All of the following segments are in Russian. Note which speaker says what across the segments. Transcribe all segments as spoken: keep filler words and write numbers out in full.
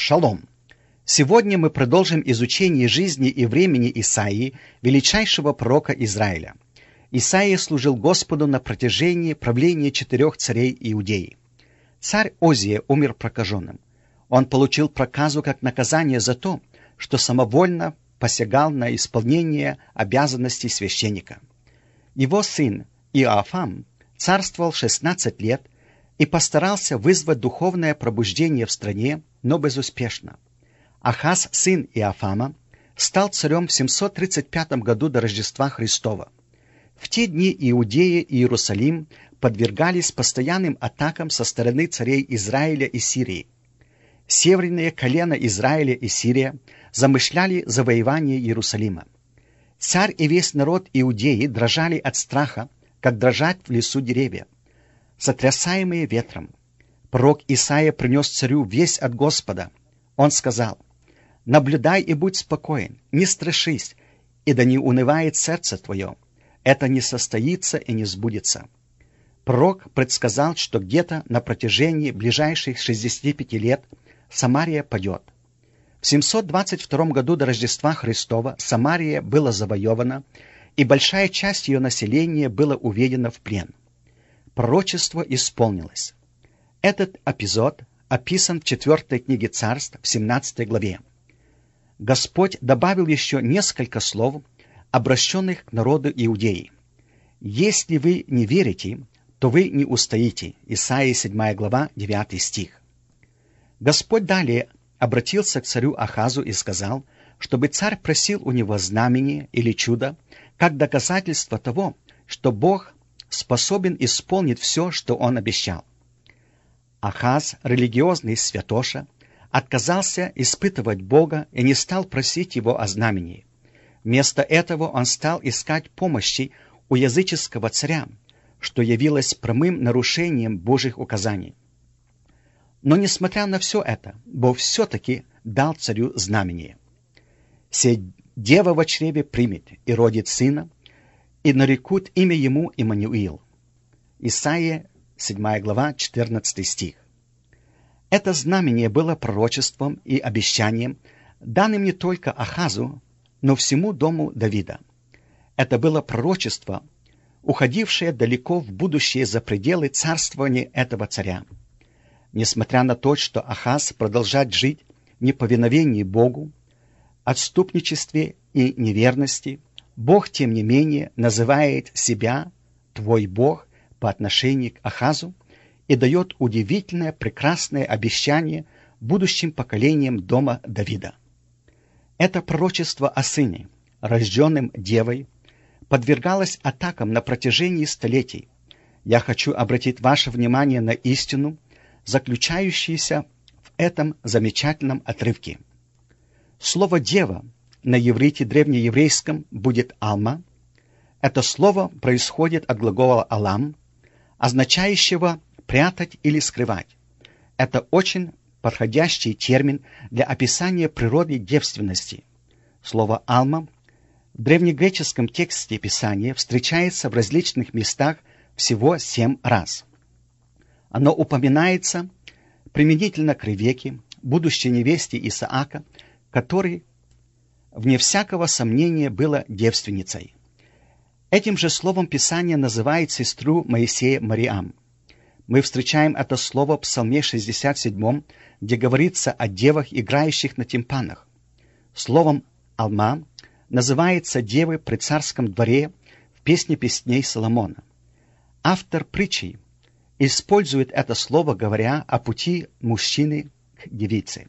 Speaker 1: Шалом! Сегодня мы продолжим изучение жизни и времени Исаии, величайшего пророка Израиля. Исаия служил Господу на протяжении правления четырех царей Иудеи. Царь Озия умер прокаженным. Он получил проказу как наказание за то, что самовольно посягал на исполнение обязанностей священника. Его сын Иоафам царствовал шестнадцать лет и постарался вызвать духовное пробуждение в стране, но безуспешно. Ахаз, сын Иоафама, стал царем в семьсот тридцать пятом году до Рождества Христова. В те дни Иудея и Иерусалим подвергались постоянным атакам со стороны царей Израиля и Сирии. Северные колена Израиля и Сирия замышляли завоевание Иерусалима. Царь и весь народ Иудеи дрожали от страха, как дрожат в лесу деревья, сотрясаемые ветром. Пророк Исаия принес царю весть от Господа. Он сказал: «Наблюдай и будь спокоен, не страшись, и да не унывает сердце твое. Это не состоится и не сбудется». Пророк предсказал, что где-то на протяжении ближайших шестидесяти пяти лет Самария падет. В семьсот двадцать втором году до Рождества Христова Самария была завоевана, и большая часть ее населения была уведена в плен. Пророчество исполнилось. Этот эпизод описан в четвертой книге Царств в семнадцатой главе. Господь добавил еще несколько слов, обращенных к народу Иудеи. «Если вы не верите, то вы не устоите». Исайя седьмая глава, девятый стих. Господь далее обратился к царю Ахазу и сказал, чтобы царь просил у него знамение или чудо, как доказательство того, что Бог способен исполнить все, что он обещал. Ахаз, религиозный святоша, отказался испытывать Бога и не стал просить его о знамении. Вместо этого он стал искать помощи у языческого царя, что явилось прямым нарушением Божьих указаний. Но, несмотря на все это, Бог все-таки дал царю знамение. «Се дева во чреве примет и родит сына, и нарекут имя ему Иммануил». Исайя седьмая глава, четырнадцатый стих. Это знамение было пророчеством и обещанием, данным не только Ахазу, но всему дому Давида. Это было пророчество, уходившее далеко в будущее за пределы царствования этого царя. Несмотря на то, что Ахаз продолжает жить в неповиновении Богу, отступничестве и неверности, Бог, тем не менее, называет себя «твой Бог» по отношению к Ахазу и дает удивительное, прекрасное обещание будущим поколениям дома Давида. Это пророчество о сыне, рожденном девой, подвергалось атакам на протяжении столетий. Я хочу обратить ваше внимание на истину, заключающуюся в этом замечательном отрывке. Слово «дева» на иврите древнееврейском будет «алма». Это слово происходит от глагола «алам», означающего «прятать» или «скрывать». Это очень подходящий термин для описания природы девственности. Слово «алма» в древнегреческом тексте Писания встречается в различных местах всего семь раз. Оно упоминается применительно к Ревекке, будущей невесте Исаака, который, вне всякого сомнения, была девственницей. Этим же словом Писание называет сестру Моисея Мариам. Мы встречаем это слово в Псалме шестьдесят седьмом, где говорится о девах, играющих на тимпанах. Словом «алма» называется девы при царском дворе в песне песней Соломона. Автор притчи использует это слово, говоря о пути мужчины к девице.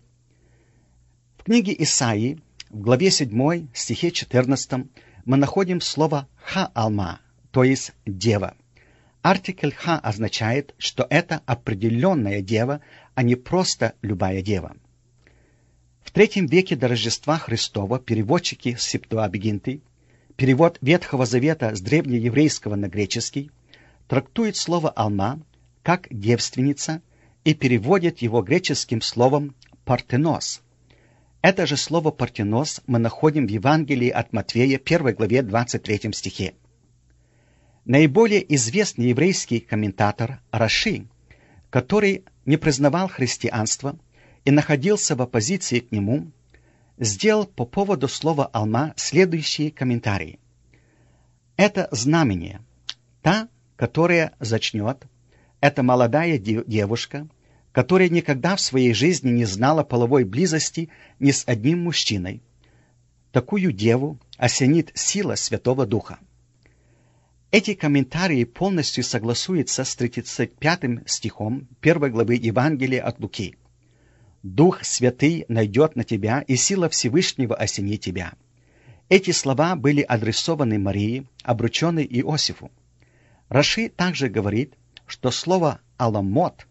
Speaker 1: В книге Исаии, в главе седьмой, стихе четырнадцатом, мы находим слово «ха-алма», то есть «дева». Артикль «ха» означает, что это определенная дева, а не просто любая дева. В третьем веке до Рождества Христова переводчики Септуагинты, перевод Ветхого Завета с древнееврейского на греческий, трактуют слово «алма» как «девственница» и переводят его греческим словом «партенос». Это же слово «партенос» мы находим в Евангелии от Матфея, первой главе, двадцать третьем стихе. Наиболее известный еврейский комментатор Раши, который не признавал христианство и находился в оппозиции к нему, сделал по поводу слова «Алма» следующие комментарии. Это знамение, та, которая зачнет, это молодая девушка, которая никогда в своей жизни не знала половой близости ни с одним мужчиной. Такую деву осенит сила Святого Духа. Эти комментарии полностью согласуются с тридцать пятым стихом первой главы Евангелия от Луки. «Дух Святый найдет на тебя, и сила Всевышнего осенит тебя». Эти слова были адресованы Марии, обрученной Иосифу. Раши также говорит, что слово «аламот»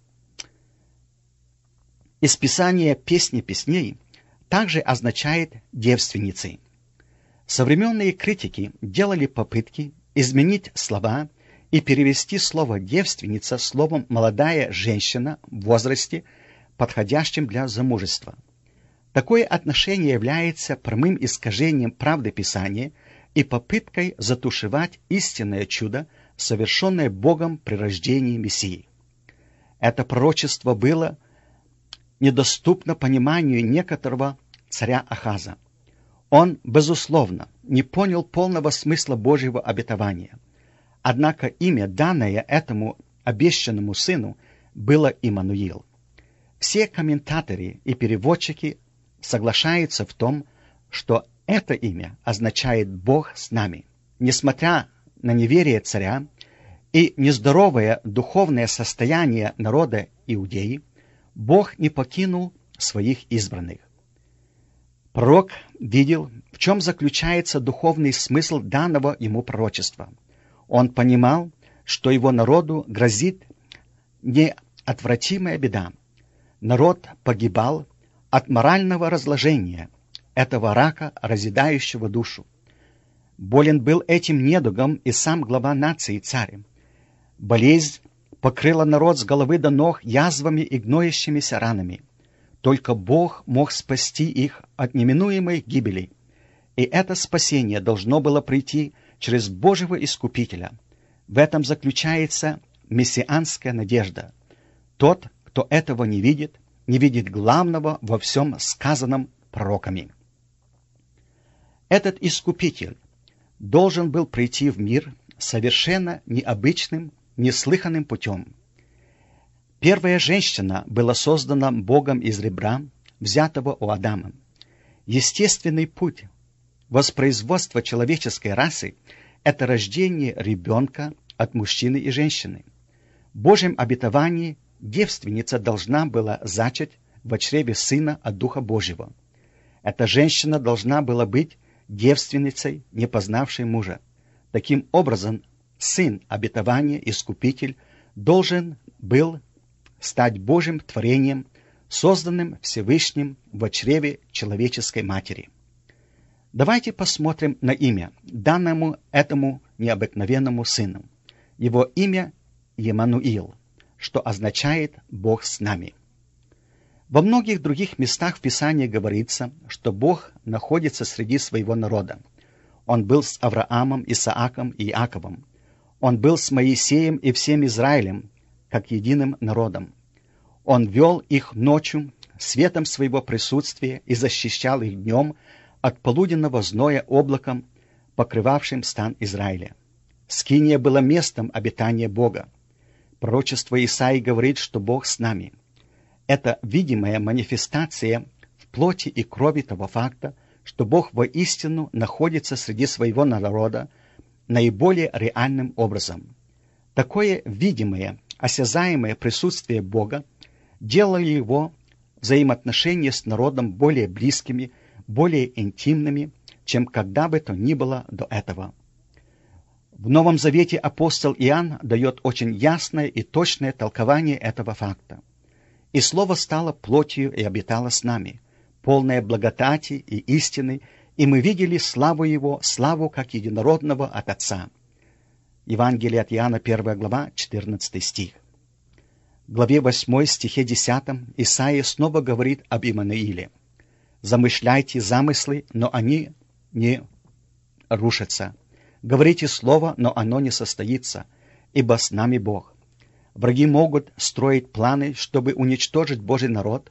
Speaker 1: из Писания «Песни песней» также означает «девственницы». Современные критики делали попытки изменить слова и перевести слово «девственница» словом «молодая женщина» в возрасте, подходящем для замужества. Такое отношение является прямым искажением правды Писания и попыткой затушевать истинное чудо, совершенное Богом при рождении Мессии. Это пророчество было недоступно пониманию некоторого царя Ахаза. Он, безусловно, не понял полного смысла Божьего обетования. Однако имя, данное этому обещанному сыну, было Иммануил. Все комментаторы и переводчики соглашаются в том, что это имя означает «Бог с нами». Несмотря на неверие царя и нездоровое духовное состояние народа Иудеи, Бог не покинул своих избранных. Пророк видел, в чем заключается духовный смысл данного ему пророчества. Он понимал, что его народу грозит неотвратимая беда. Народ погибал от морального разложения, этого рака, разъедающего душу. Болен был этим недугом и сам глава нации царь. Болезнь покрыла народ с головы до ног язвами и гноящимися ранами. Только Бог мог спасти их от неминуемой гибели. И это спасение должно было прийти через Божьего Искупителя. В этом заключается мессианская надежда. Тот, кто этого не видит, не видит главного во всем сказанном пророками. Этот Искупитель должен был прийти в мир совершенно необычным, неслыханным путем. Первая женщина была создана Богом из ребра, взятого у Адама. Естественный путь воспроизводства человеческой расы – это рождение ребенка от мужчины и женщины. В Божьем обетовании девственница должна была зачать в чреве сына от Духа Божьего. Эта женщина должна была быть девственницей, не познавшей мужа. Таким образом, сын обетования, Искупитель, должен был стать Божьим творением, созданным Всевышним в чреве человеческой матери. Давайте посмотрим на имя, данному этому необыкновенному сыну. Его имя Иммануил, что означает «Бог с нами». Во многих других местах в Писании говорится, что Бог находится среди своего народа. Он был с Авраамом, Исааком и Иаковом. Он был с Моисеем и всем Израилем, как единым народом. Он вел их ночью светом своего присутствия и защищал их днем от полуденного зноя облаком, покрывавшим стан Израиля. Скиния была местом обитания Бога. Пророчество Исаии говорит, что Бог с нами. Это видимая манифестация в плоти и крови того факта, что Бог воистину находится среди своего народа наиболее реальным образом. Такое видимое, осязаемое присутствие Бога делало его взаимоотношения с народом более близкими, более интимными, чем когда бы то ни было до этого. В Новом Завете апостол Иоанн дает очень ясное и точное толкование этого факта. «И Слово стало плотью и обитало с нами, полное благодати и истины, и мы видели славу Его, славу как единородного от Отца». Евангелие от Иоанна, первая глава, четырнадцатый стих. В главе восьмой, стихе десятом, Исаия снова говорит об Иммануиле. «Замышляйте замыслы, но они не рушатся. Говорите слово, но оно не состоится, ибо с нами Бог». Враги могут строить планы, чтобы уничтожить Божий народ,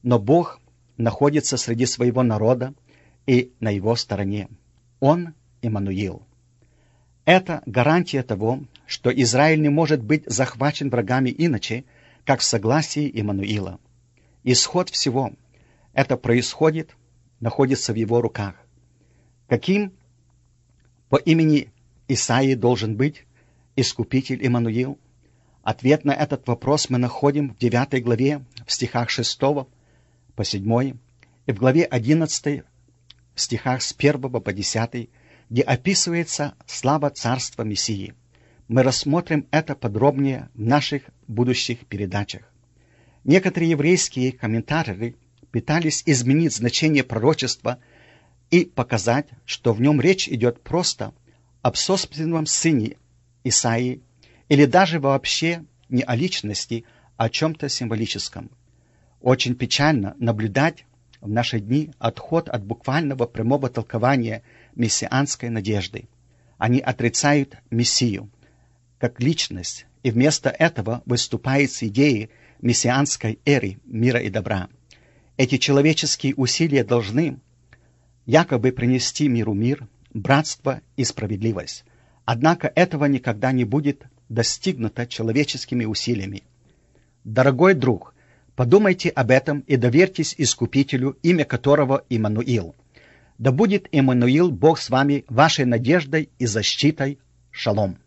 Speaker 1: но Бог находится среди своего народа и на его стороне. Он Иммануил. Это гарантия того, что Израиль не может быть захвачен врагами иначе, как в согласии Иммануила. Исход всего это происходит, находится в его руках. Каким по имени Исаии должен быть Искупитель Иммануил? Ответ на этот вопрос мы находим в девятой главе, в стихах шестого по седьмой, и в главе одиннадцатой, в стихах с первого по десятый, где описывается слава царства Мессии. Мы рассмотрим это подробнее в наших будущих передачах. Некоторые еврейские комментаторы пытались изменить значение пророчества и показать, что в нем речь идет просто об собственном сыне Исаии или даже вообще не о личности, а о чем-то символическом. Очень печально наблюдать в наши дни отход от буквального прямого толкования мессианской надежды. Они отрицают Мессию как личность и вместо этого выступают с идеей мессианской эры мира и добра. Эти человеческие усилия должны якобы принести миру мир, братство и справедливость. Однако этого никогда не будет достигнуто человеческими усилиями. Дорогой друг, подумайте об этом и доверьтесь Искупителю, имя которого Иммануил. Да будет Иммануил, Бог с вами, вашей надеждой и защитой. Шалом.